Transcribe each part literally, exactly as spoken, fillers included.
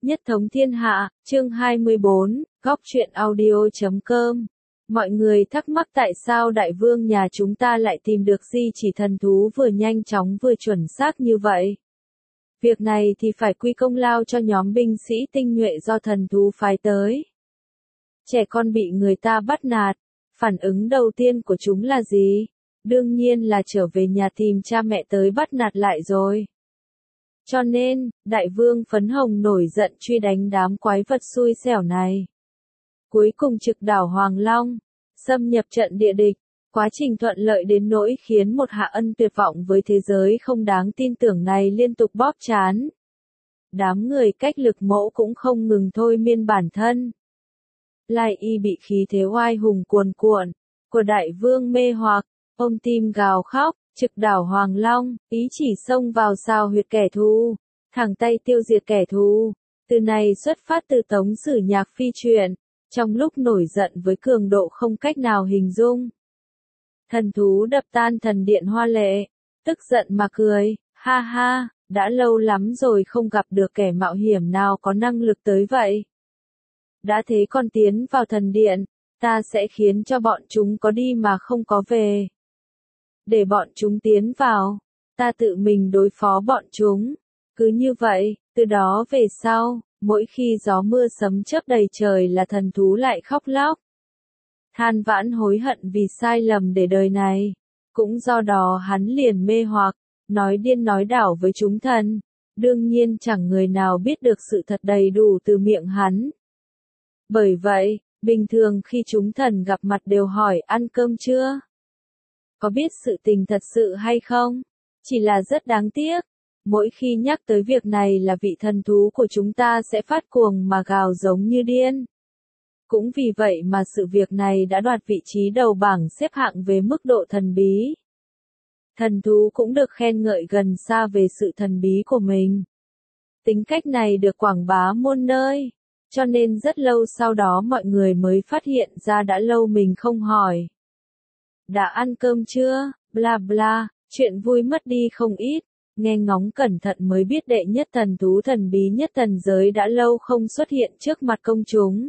Nhất thống thiên hạ, chương hai mươi bốn, góc truyện audio chấm com. Mọi người thắc mắc tại sao đại vương nhà chúng ta lại tìm được di chỉ thần thú vừa nhanh chóng vừa chuẩn xác như vậy. Việc này thì phải quy công lao cho nhóm binh sĩ tinh nhuệ do thần thú phái tới. Trẻ con bị người ta bắt nạt, phản ứng đầu tiên của chúng là gì? Đương nhiên là trở về nhà tìm cha mẹ tới bắt nạt lại rồi. Cho nên, đại vương phấn hồng nổi giận truy đánh đám quái vật xui xẻo này. Cuối cùng trực đảo Hoàng Long, xâm nhập trận địa địch, quá trình thuận lợi đến nỗi khiến một Hạ Ân tuyệt vọng với thế giới không đáng tin tưởng này liên tục bóp trán. Đám người cách lực mẫu cũng không ngừng thôi miên bản thân. Lai Y bị khí thế oai hùng cuồn cuộn của đại vương mê hoặc, ôm tim gào khóc. Trực đảo Hoàng Long, ý chỉ xông vào sao huyệt kẻ thù, thẳng tay tiêu diệt kẻ thù. Từ này xuất phát từ Tống Sử Nhạc Phi truyện, trong lúc nổi giận với cường độ không cách nào hình dung. Thần thú đập tan thần điện Hoa Lệ, tức giận mà cười, ha ha, đã lâu lắm rồi không gặp được kẻ mạo hiểm nào có năng lực tới vậy. Đã thế còn tiến vào thần điện, ta sẽ khiến cho bọn chúng có đi mà không có về. Để bọn chúng tiến vào, ta tự mình đối phó bọn chúng. Cứ như vậy, từ đó về sau, mỗi khi gió mưa sấm chớp đầy trời là thần thú lại khóc lóc. Than vãn hối hận vì sai lầm để đời này. Cũng do đó hắn liền mê hoặc, nói điên nói đảo với chúng thần. Đương nhiên chẳng người nào biết được sự thật đầy đủ từ miệng hắn. Bởi vậy, bình thường khi chúng thần gặp mặt đều hỏi ăn cơm chưa? Có biết sự tình thật sự hay không? Chỉ là rất đáng tiếc. Mỗi khi nhắc tới việc này là vị thần thú của chúng ta sẽ phát cuồng mà gào giống như điên. Cũng vì vậy mà sự việc này đã đoạt vị trí đầu bảng xếp hạng về mức độ thần bí. Thần thú cũng được khen ngợi gần xa về sự thần bí của mình. Tính cách này được quảng bá muôn nơi, cho nên rất lâu sau đó mọi người mới phát hiện ra đã lâu mình không hỏi. Đã ăn cơm chưa, bla bla, chuyện vui mất đi không ít, nghe ngóng cẩn thận mới biết đệ nhất thần thú thần bí nhất thần giới đã lâu không xuất hiện trước mặt công chúng.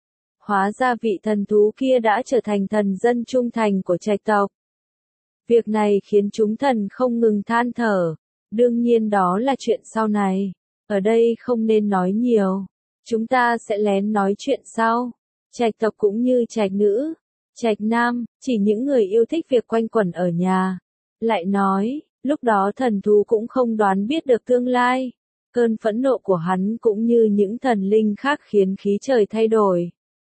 Hóa ra vị thần thú kia đã trở thành thần dân trung thành của trạch tộc. Việc này khiến chúng thần không ngừng than thở, đương nhiên đó là chuyện sau này, ở đây không nên nói nhiều, chúng ta sẽ lén nói chuyện sau. Trạch tộc cũng như trạch nữ, trạch nam, chỉ những người yêu thích việc quanh quẩn ở nhà. Lại nói, lúc đó thần thú cũng không đoán biết được tương lai. Cơn phẫn nộ của hắn cũng như những thần linh khác khiến khí trời thay đổi.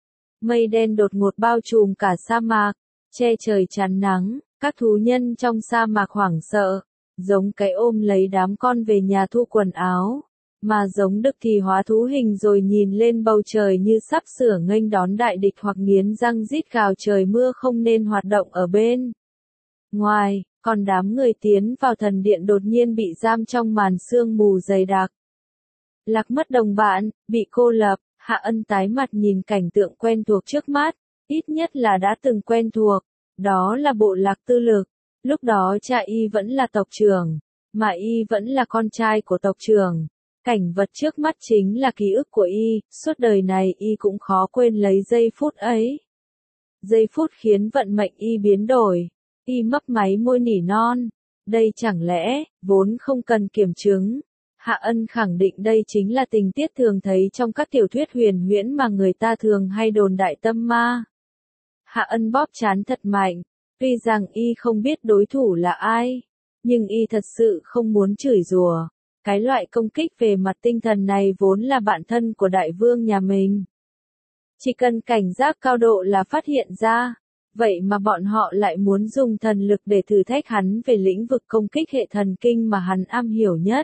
Mây đen đột ngột bao trùm cả sa mạc, che trời chắn nắng, các thú nhân trong sa mạc hoảng sợ, giống cái ôm lấy đám con về nhà thu quần áo. Mà giống đực thì hóa thú hình rồi nhìn lên bầu trời như sắp sửa nghênh đón đại địch hoặc nghiến răng rít gào trời mưa không nên hoạt động ở bên ngoài, còn đám người tiến vào thần điện đột nhiên bị giam trong màn sương mù dày đặc. Lạc mất đồng bạn, bị cô lập, Hạ Ân tái mặt nhìn cảnh tượng quen thuộc trước mắt, ít nhất là đã từng quen thuộc, đó là bộ Lạc Tư Lực. Lúc đó cha y vẫn là tộc trưởng, mà y vẫn là con trai của tộc trưởng. Cảnh vật trước mắt chính là ký ức của y, suốt đời này y cũng khó quên lấy giây phút ấy. Giây phút khiến vận mệnh y biến đổi, y mấp máy môi nỉ non. Đây chẳng lẽ, vốn không cần kiểm chứng. Hạ Ân khẳng định đây chính là tình tiết thường thấy trong các tiểu thuyết huyền huyễn mà người ta thường hay đồn đại tâm ma. Hạ Ân bóp trán thật mạnh, tuy rằng y không biết đối thủ là ai, nhưng y thật sự không muốn chửi rủa. Cái loại công kích về mặt tinh thần này vốn là bạn thân của đại vương nhà mình. Chỉ cần cảnh giác cao độ là phát hiện ra, vậy mà bọn họ lại muốn dùng thần lực để thử thách hắn về lĩnh vực công kích hệ thần kinh mà hắn am hiểu nhất.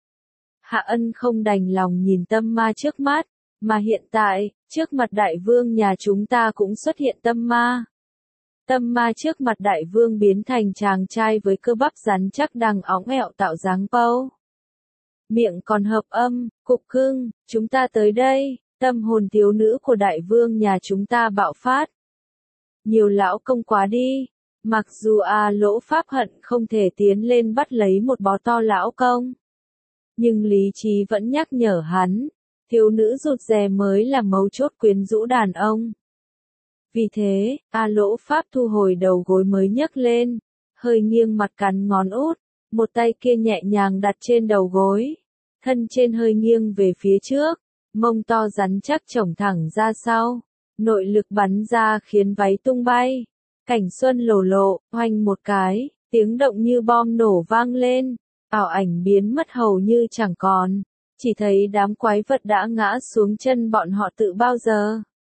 Hạ Ân không đành lòng nhìn tâm ma trước mắt, mà hiện tại, trước mặt đại vương nhà chúng ta cũng xuất hiện tâm ma. Tâm ma trước mặt đại vương biến thành chàng trai với cơ bắp rắn chắc đang óng ẹo tạo dáng pâu. Miệng còn hợp âm, cục cưng, chúng ta tới đây, tâm hồn thiếu nữ của đại vương nhà chúng ta bạo phát. Nhiều lão công quá đi, mặc dù A Lỗ Pháp hận không thể tiến lên bắt lấy một bó to lão công. Nhưng lý trí vẫn nhắc nhở hắn, thiếu nữ rụt rè mới là mấu chốt quyến rũ đàn ông. Vì thế, A Lỗ Pháp thu hồi đầu gối mới nhấc lên, hơi nghiêng mặt cắn ngón út, một tay kia nhẹ nhàng đặt trên đầu gối, thân trên hơi nghiêng về phía trước, mông to rắn chắc chổng thẳng ra sau, nội lực bắn ra khiến váy tung bay, cảnh xuân lồ lộ, oanh một cái, tiếng động như bom nổ vang lên, ảo ảnh biến mất hầu như chẳng còn, chỉ thấy đám quái vật đã ngã xuống chân bọn họ tự bao giờ.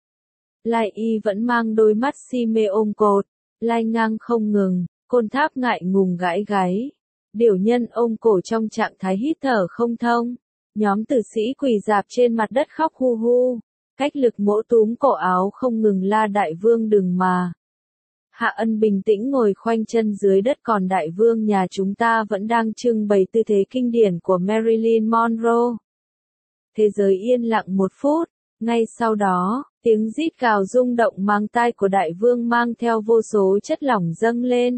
Lai Y vẫn mang đôi mắt si mê ôm cột, lai ngang không ngừng, Côn Tháp ngại ngùng gãi gáy. Điểu Nhân ôm cổ trong trạng thái hít thở không thông. Nhóm tử sĩ quỳ dạp trên mặt đất khóc hu hu. Cách lực mỗ túm cổ áo không ngừng la đại vương đừng mà. Hạ Ân bình tĩnh ngồi khoanh chân dưới đất còn đại vương nhà chúng ta vẫn đang trưng bày tư thế kinh điển của Marilyn Monroe. Thế giới yên lặng một phút, ngay sau đó, tiếng rít gào rung động mang tai của đại vương mang theo vô số chất lỏng dâng lên.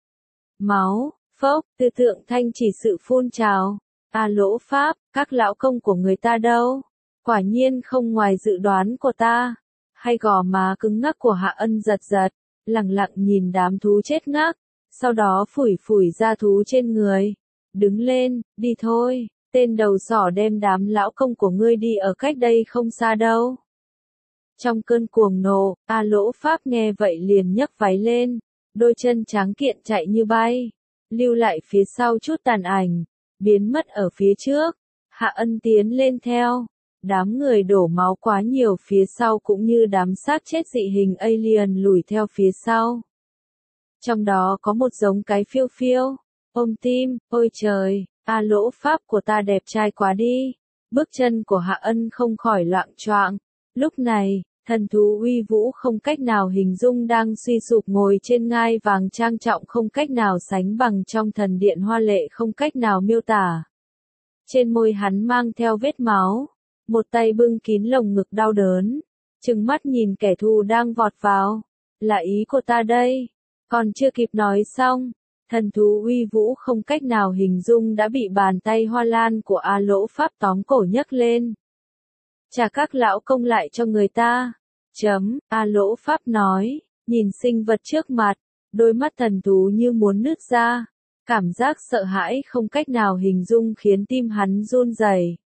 Máu, phốc, tư tượng thanh chỉ sự phun trào. A Lỗ Pháp, các lão công của người ta đâu? Quả nhiên không ngoài dự đoán của ta. Hay gò má cứng ngắc của Hạ Ân giật giật, lặng lặng nhìn đám thú chết ngác, sau đó phủi phủi da thú trên người. Đứng lên, đi thôi, tên đầu sỏ đem đám lão công của ngươi đi ở cách đây không xa đâu. Trong cơn cuồng nộ, A Lỗ Pháp nghe vậy liền nhấc váy lên, đôi chân tráng kiện chạy như bay, lưu lại phía sau chút tàn ảnh, biến mất ở phía trước. Hạ Ân tiến lên theo, đám người đổ máu quá nhiều phía sau cũng như đám xác chết dị hình alien lùi theo phía sau. Trong đó có một giống cái phiêu phiêu, ôm tim, ôi trời, A Lỗ Pháp của ta đẹp trai quá đi. Bước chân của Hạ Ân không khỏi loạng choạng. Lúc này, thần thú uy vũ không cách nào hình dung đang suy sụp ngồi trên ngai vàng trang trọng không cách nào sánh bằng trong thần điện hoa lệ không cách nào miêu tả. Trên môi hắn mang theo vết máu, một tay bưng kín lồng ngực đau đớn, trừng mắt nhìn kẻ thù đang vọt vào. Là ý của ta đây. Còn chưa kịp nói xong, thần thú uy vũ không cách nào hình dung đã bị bàn tay hoa lan của A Lỗ Pháp tóm cổ nhấc lên. Trả các lão công lại cho người ta. Chấm, A Lỗ Pháp nói, nhìn sinh vật trước mặt, đôi mắt thần thú như muốn nứt ra. Cảm giác sợ hãi không cách nào hình dung khiến tim hắn run rẩy.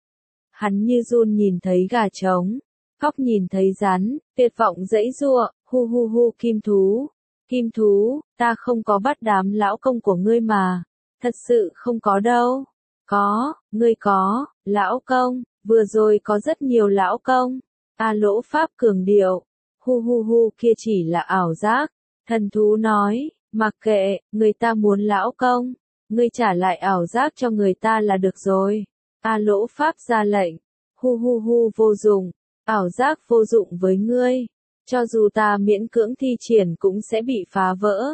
Hắn như run nhìn thấy gà trống, khóc nhìn thấy rắn, tuyệt vọng giãy giụa, hu hu hu kim thú. Kim thú, ta không có bắt đám lão công của ngươi mà. Thật sự không có đâu. Có, ngươi có, lão công, vừa rồi có rất nhiều lão công. A Lỗ Pháp cường điệu. Hu hu hu kia chỉ là ảo giác. Thần thú nói, mặc kệ, người ta muốn lão công. Ngươi trả lại ảo giác cho người ta là được rồi. A Lỗ Pháp ra lệnh. Hu hu hu vô dụng. Ảo giác vô dụng với ngươi. Cho dù ta miễn cưỡng thi triển cũng sẽ bị phá vỡ.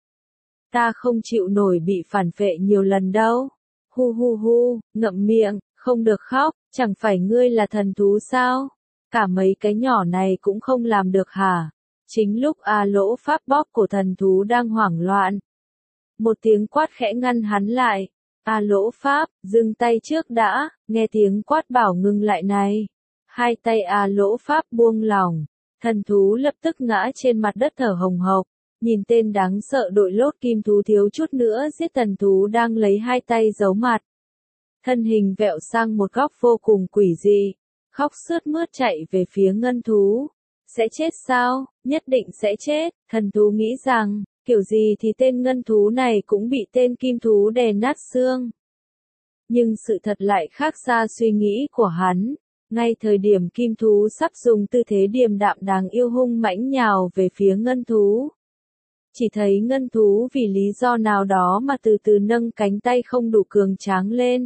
Ta không chịu nổi bị phản phệ nhiều lần đâu. Hu hu hu, ngậm miệng, không được khóc, chẳng phải ngươi là thần thú sao? Cả mấy cái nhỏ này cũng không làm được hả? Chính lúc A Lỗ Pháp bóp cổ thần thú đang hoảng loạn. Một tiếng quát khẽ ngăn hắn lại. A Lỗ Pháp, dừng tay trước đã, nghe tiếng quát bảo ngừng lại này. Hai tay A Lỗ Pháp buông lỏng. Thần thú lập tức ngã trên mặt đất thở hồng hộc, nhìn tên đáng sợ đội lốt kim thú thiếu chút nữa giết thần thú đang lấy hai tay giấu mặt. Thân hình vẹo sang một góc vô cùng quỷ dị, khóc sướt mướt chạy về phía ngân thú. Sẽ chết sao? Nhất định sẽ chết, thần thú nghĩ rằng, kiểu gì thì tên ngân thú này cũng bị tên kim thú đè nát xương. Nhưng sự thật lại khác xa suy nghĩ của hắn. Ngay thời điểm kim thú sắp dùng tư thế điềm đạm đáng yêu hung mãnh nhào về phía ngân thú. Chỉ thấy ngân thú vì lý do nào đó mà từ từ nâng cánh tay không đủ cường tráng lên.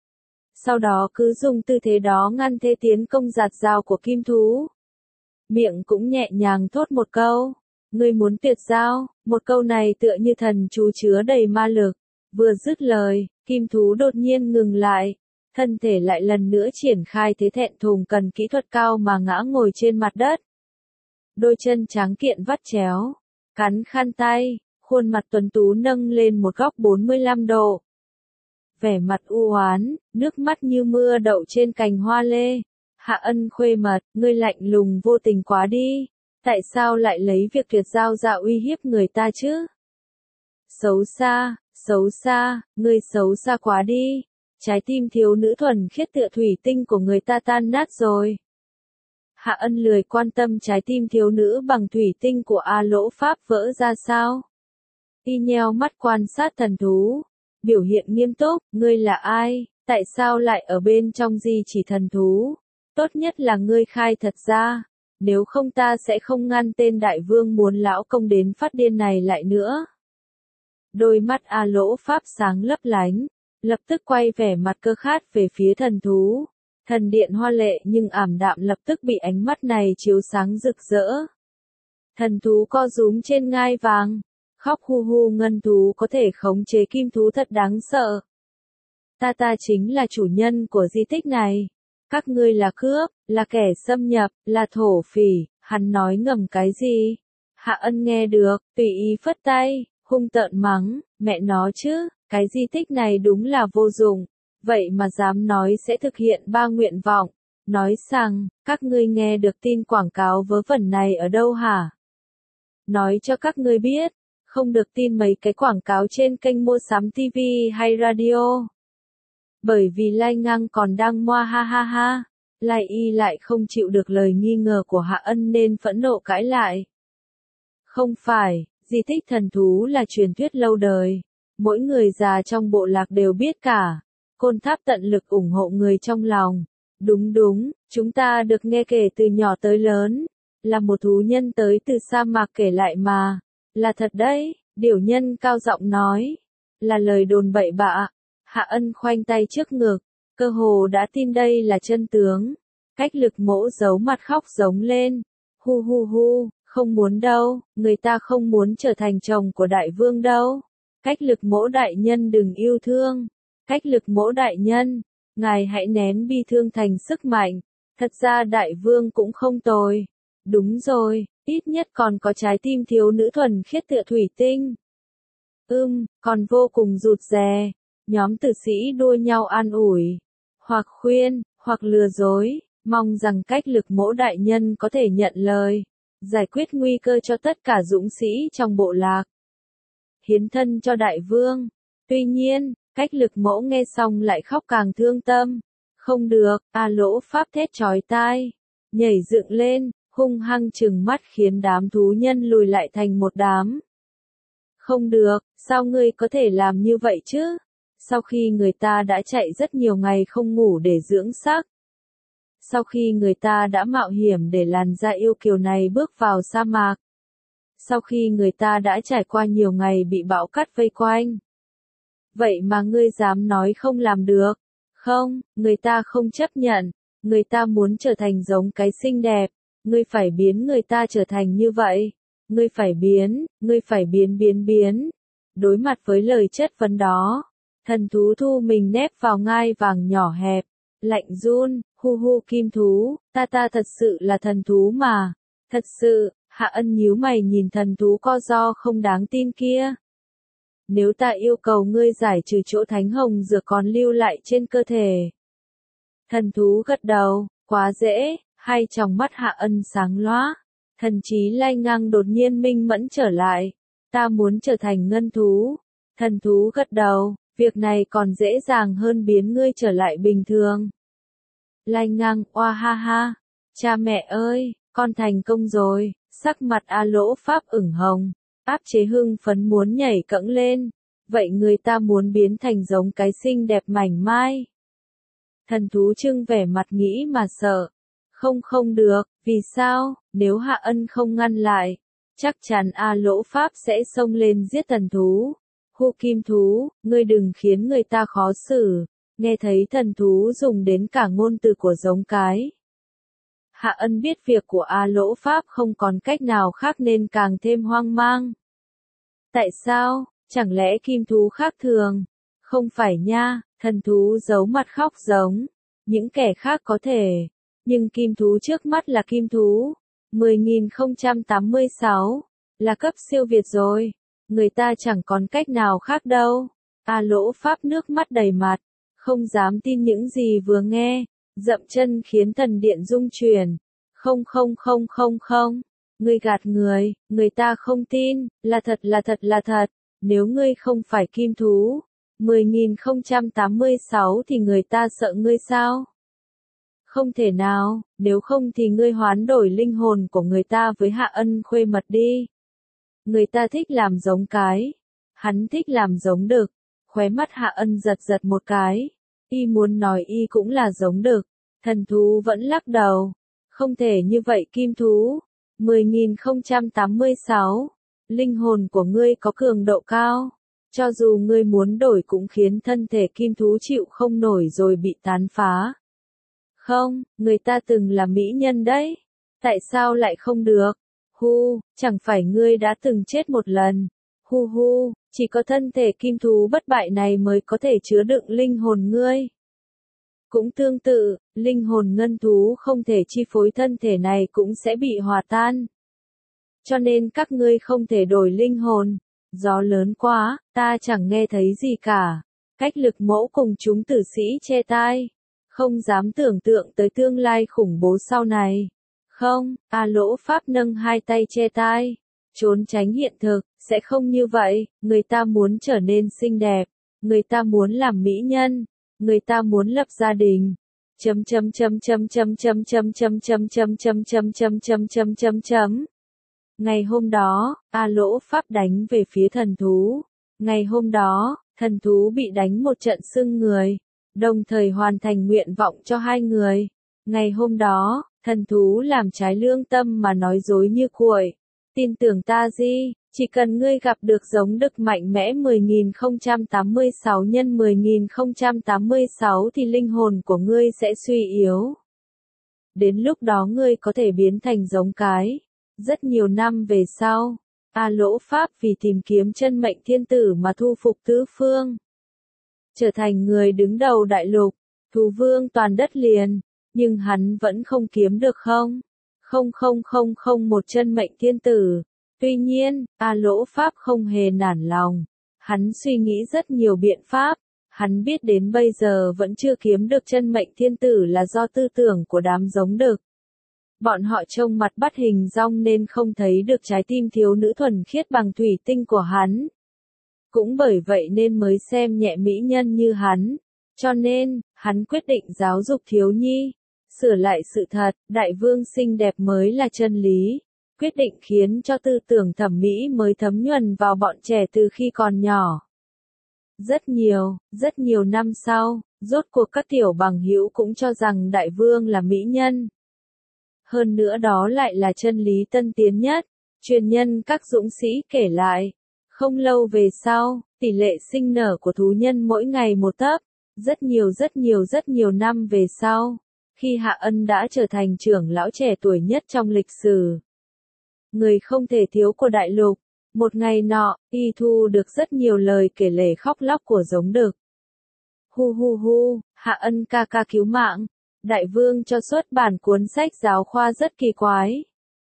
Sau đó cứ dùng tư thế đó ngăn thế tiến công giạt dao của kim thú. Miệng cũng nhẹ nhàng thốt một câu. Ngươi muốn tuyệt giao, một câu này tựa như thần chú chứa đầy ma lực. Vừa dứt lời, kim thú đột nhiên ngừng lại. Thân thể lại lần nữa triển khai thế thẹn thùng cần kỹ thuật cao mà ngã ngồi trên mặt đất. Đôi chân tráng kiện vắt chéo, cắn khăn tay, khuôn mặt tuấn tú nâng lên một góc bốn mươi lăm độ. Vẻ mặt u oán, nước mắt như mưa đậu trên cành hoa lê. Hạ Ân khuê mật, ngươi lạnh lùng vô tình quá đi. Tại sao lại lấy việc tuyệt giao ra uy hiếp người ta chứ? Xấu xa, xấu xa, ngươi xấu xa quá đi. Trái tim thiếu nữ thuần khiết tựa thủy tinh của người ta tan nát rồi. Hạ Ân lười quan tâm trái tim thiếu nữ bằng thủy tinh của A Lỗ Pháp vỡ ra sao. Y nheo mắt quan sát thần thú. Biểu hiện nghiêm túc, ngươi là ai, tại sao lại ở bên trong di chỉ thần thú? Tốt nhất là ngươi khai thật ra, nếu không ta sẽ không ngăn tên đại vương muốn lão công đến phát điên này lại nữa. Đôi mắt A Lỗ Pháp sáng lấp lánh, lập tức quay vẻ mặt cơ khát về phía thần thú. Thần điện hoa lệ nhưng ảm đạm lập tức bị ánh mắt này chiếu sáng rực rỡ. Thần thú co rúm trên ngai vàng, khóc hu hu ngân thú có thể khống chế kim thú thật đáng sợ. Ta ta chính là chủ nhân của di tích này. Các ngươi là cướp, là kẻ xâm nhập, là thổ phỉ, hắn nói ngầm cái gì? Hạ Ân nghe được, tùy ý phất tay, hung tợn mắng, mẹ nó chứ, cái di tích này đúng là vô dụng, vậy mà dám nói sẽ thực hiện ba nguyện vọng, nói rằng, các ngươi nghe được tin quảng cáo vớ vẩn này ở đâu hả? Nói cho các ngươi biết, không được tin mấy cái quảng cáo trên kênh mua sắm ti vi hay radio. Bởi vì Lai Ngang còn đang moa ha ha ha, Lai Y lại không chịu được lời nghi ngờ của Hạ Ân nên phẫn nộ cãi lại. Không phải, di tích thần thú là truyền thuyết lâu đời, mỗi người già trong bộ lạc đều biết cả. Côn Tháp tận lực ủng hộ người trong lòng. Đúng đúng, chúng ta được nghe kể từ nhỏ tới lớn, là một thú nhân tới từ sa mạc kể lại mà. Là thật đấy, điểu nhân cao giọng nói. Là lời đồn bậy bạ. Hạ Ân khoanh tay trước ngực, cơ hồ đã tin đây là chân tướng. Cách Lực Mỗ giấu mặt khóc giống lên. Hu hu hu, không muốn đâu, người ta không muốn trở thành chồng của đại vương đâu. Cách Lực Mỗ đại nhân đừng yêu thương. Cách Lực Mỗ đại nhân, ngài hãy nén bi thương thành sức mạnh. Thật ra đại vương cũng không tồi. Đúng rồi, ít nhất còn có trái tim thiếu nữ thuần khiết tựa thủy tinh. Ưm, còn vô cùng rụt rè. Nhóm tử sĩ đua nhau an ủi, hoặc khuyên, hoặc lừa dối, mong rằng Cách Lực Mỗ đại nhân có thể nhận lời, giải quyết nguy cơ cho tất cả dũng sĩ trong bộ lạc. Hiến thân cho đại vương. Tuy nhiên, Cách Lực Mỗ nghe xong lại khóc càng thương tâm. Không được, A Lỗ Pháp thét chói tai, nhảy dựng lên, hung hăng trừng mắt khiến đám thú nhân lùi lại thành một đám. Không được, sao ngươi có thể làm như vậy chứ? Sau khi người ta đã chạy rất nhiều ngày không ngủ để dưỡng sắc. Sau khi người ta đã mạo hiểm để làn da yêu kiều này bước vào sa mạc. Sau khi người ta đã trải qua nhiều ngày bị bão cát vây quanh. Vậy mà ngươi dám nói không làm được. Không, người ta không chấp nhận. Người ta muốn trở thành giống cái xinh đẹp. Ngươi phải biến người ta trở thành như vậy. Ngươi phải biến, ngươi phải biến biến biến. Đối mặt với lời chất vấn đó. Thần thú thu mình nép vào ngai vàng nhỏ hẹp, lạnh run, hu hu kim thú, ta ta thật sự là thần thú mà, thật sự, Hạ Ân nhíu mày nhìn thần thú co ro không đáng tin kia. Nếu ta yêu cầu ngươi giải trừ chỗ thánh hồng dược còn lưu lại trên cơ thể. Thần thú gật đầu, quá dễ, hai tròng mắt Hạ Ân sáng lóa, thần trí Lai Ngang đột nhiên minh mẫn trở lại, ta muốn trở thành ngân thú, thần thú gật đầu. Việc này còn dễ dàng hơn biến ngươi trở lại bình thường. Lai Ngang, oa ha ha. Cha mẹ ơi, con thành công rồi. Sắc mặt A Lỗ Pháp ửng hồng. Áp chế hưng phấn muốn nhảy cẫng lên. Vậy người ta muốn biến thành giống cái xinh đẹp mảnh mai. Thần thú trưng vẻ mặt nghĩ mà sợ. Không không được, vì sao, nếu Hạ Ân không ngăn lại. Chắc chắn A Lỗ Pháp sẽ xông lên giết thần thú. Hu kim thú, ngươi đừng khiến người ta khó xử, nghe thấy thần thú dùng đến cả ngôn từ của giống cái. Hạ Ân biết việc của A Lỗ Pháp không còn cách nào khác nên càng thêm hoang mang. Tại sao, chẳng lẽ kim thú khác thường? Không phải nha, thần thú giấu mặt khóc giống. Những kẻ khác có thể, nhưng kim thú trước mắt là kim thú. mười nghìn không trăm tám mươi sáu, là cấp siêu việt rồi. Người ta chẳng còn cách nào khác đâu. A Lỗ Pháp nước mắt đầy mặt, không dám tin những gì vừa nghe. Dậm chân khiến thần điện rung chuyển. Không không không không không. Ngươi gạt người, người ta không tin, là thật là thật là thật. Nếu ngươi không phải kim thú, mười nghìn không trăm tám mươi sáu thì người ta sợ ngươi sao? Không thể nào, nếu không thì ngươi hoán đổi linh hồn của người ta với Hạ Ân Khuê Mật đi. Người ta thích làm giống cái. Hắn thích làm giống đực. Khóe mắt Hạ Ân giật giật một cái. Y muốn nói y cũng là giống đực. Thần thú vẫn lắc đầu. Không thể như vậy kim thú. mười nghìn không trăm tám mươi sáu. Linh hồn của ngươi có cường độ cao. Cho dù ngươi muốn đổi cũng khiến thân thể kim thú chịu không nổi rồi bị tán phá. Không, người ta từng là mỹ nhân đấy. Tại sao lại không được? Hu, chẳng phải ngươi đã từng chết một lần. Hu hu, chỉ có thân thể kim thú bất bại này mới có thể chứa đựng linh hồn ngươi. Cũng tương tự, linh hồn ngân thú không thể chi phối thân thể này cũng sẽ bị hòa tan. Cho nên các ngươi không thể đổi linh hồn. Gió lớn quá, ta chẳng nghe thấy gì cả. Cách lực mẫu cùng chúng tử sĩ che tai. Không dám tưởng tượng tới tương lai khủng bố sau này. Không, A Lỗ Pháp nâng hai tay che tai. Trốn tránh hiện thực, sẽ không như vậy. Người ta muốn trở nên xinh đẹp. Người ta muốn làm mỹ nhân. Người ta muốn lập gia đình. Chấm chấm chấm chấm chấm chấm chấm chấm chấm chấm chấm chấm chấm chấm chấm chấm chấm. Ngày hôm đó, A Lỗ Pháp đánh về phía thần thú. Ngày hôm đó, thần thú bị đánh một trận sưng người. Đồng thời hoàn thành nguyện vọng cho hai người. Ngày hôm đó, thần thú làm trái lương tâm mà nói dối như cuội. Tin tưởng ta gì, chỉ cần ngươi gặp được giống đực mạnh mẽ mười nghìn không trăm tám mươi sáu nhân mười nghìn không trăm tám mươi sáu thì linh hồn của ngươi sẽ suy yếu. Đến lúc đó ngươi có thể biến thành giống cái. Rất nhiều năm về sau, A Lỗ Pháp vì tìm kiếm chân mệnh thiên tử mà thu phục tứ phương. Trở thành người đứng đầu đại lục, thú vương toàn đất liền, nhưng hắn vẫn không kiếm được không? Không không không không một chân mệnh thiên tử. Tuy nhiên, A Lỗ Pháp không hề nản lòng. Hắn suy nghĩ rất nhiều biện pháp. Hắn biết đến bây giờ vẫn chưa kiếm được chân mệnh thiên tử là do tư tưởng của đám giống đực. Bọn họ trông mặt bắt hình dong nên không thấy được trái tim thiếu nữ thuần khiết bằng thủy tinh của hắn. Cũng bởi vậy nên mới xem nhẹ mỹ nhân như hắn. Cho nên, hắn quyết định giáo dục thiếu nhi. Sửa lại sự thật, đại vương xinh đẹp mới là chân lý. Quyết định khiến cho tư tưởng thẩm mỹ mới thấm nhuần vào bọn trẻ từ khi còn nhỏ. Rất nhiều, rất nhiều năm sau, rốt cuộc các tiểu bằng hữu cũng cho rằng đại vương là mỹ nhân. Hơn nữa đó lại là chân lý tân tiến nhất. Truyền nhân các dũng sĩ kể lại. Không lâu về sau, tỷ lệ sinh nở của thú nhân mỗi ngày một tấc. Rất nhiều rất nhiều rất nhiều năm về sau, khi Hạ Ân đã trở thành trưởng lão trẻ tuổi nhất trong lịch sử. Người không thể thiếu của đại lục. Một ngày nọ, y thu được rất nhiều lời kể lể khóc lóc của giống đực. Hu hu hu, Hạ Ân ca ca cứu mạng. Đại vương cho xuất bản cuốn sách giáo khoa rất kỳ quái.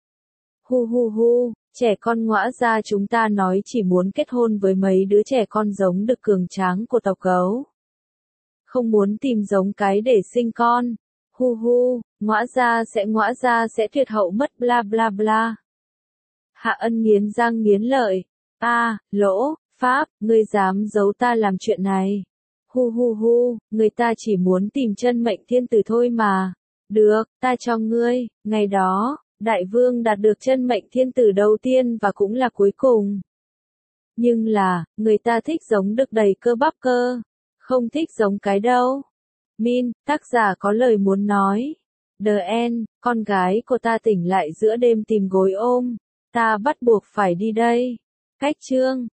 Hu hu hu, trẻ con ngõa ra chúng ta nói chỉ muốn kết hôn với mấy đứa trẻ con giống đực cường tráng của tộc gấu. Không muốn tìm giống cái để sinh con. Hu hu, ngõa ra sẽ ngõa ra sẽ tuyệt hậu mất bla bla bla. Hạ Ân nghiến răng nghiến lợi. A, à, Lỗ, Pháp, ngươi dám giấu ta làm chuyện này. Hu hu hu, người ta chỉ muốn tìm chân mệnh thiên tử thôi mà. Được, ta cho ngươi. Ngày đó, đại vương đạt được chân mệnh thiên tử đầu tiên và cũng là cuối cùng. Nhưng là, người ta thích giống đực đầy cơ bắp cơ. Không thích giống cái đâu. Min, tác giả có lời muốn nói. The End, con gái của ta tỉnh lại giữa đêm tìm gối ôm. Ta bắt buộc phải đi đây. Cách chương.